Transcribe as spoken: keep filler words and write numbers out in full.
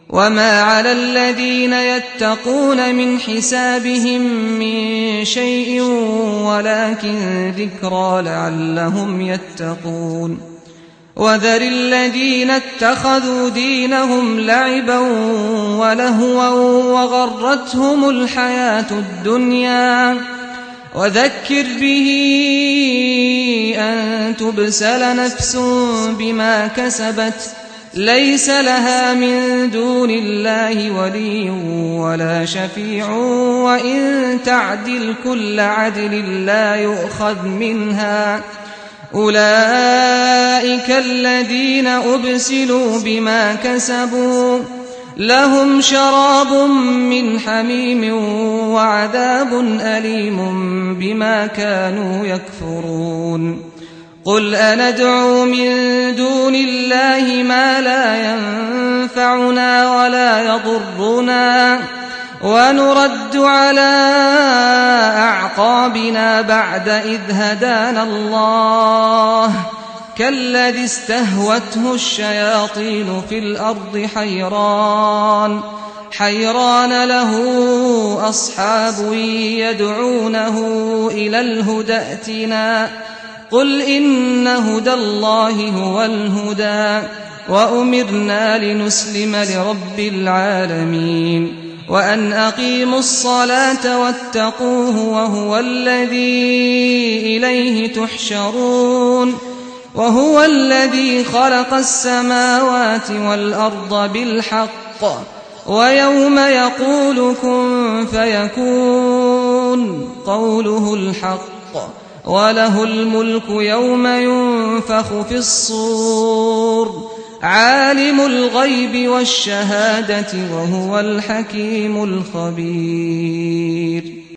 وما على الذين يتقون من حسابهم من شيء ولكن ذكرى لعلهم يتقون وذر الذين اتخذوا دينهم لعبا ولهوا وغرتهم الحياة الدنيا وذكر به أن تبسل نفس بما كسبت ليس لها من دون الله ولي ولا شفيع وإن تعدل كل عدل لا يؤخذ منها أولئك الذين أبسلوا بما كسبوا لهم شراب من حميم وعذاب أليم بما كانوا يكفرون قل أندعو من دون الله ما لا ينفعنا ولا يضرنا ونرد على أعقابنا بعد إذ هدانا الله كالذي استهوته الشياطين في الأرض حيران حيران له أصحاب يدعونه إلى الهدى ائتنا قل إن هدى الله هو الهدى وأمرنا لنسلم لرب العالمين وأن أقيموا الصلاة واتقوه وهو الذي إليه تحشرون وهو الذي خلق السماوات والأرض بالحق ويوم يقول كن فيكون قوله الحق وله الملك يوم ينفخ في الصور عالم الغيب والشهادة وهو الحكيم الخبير.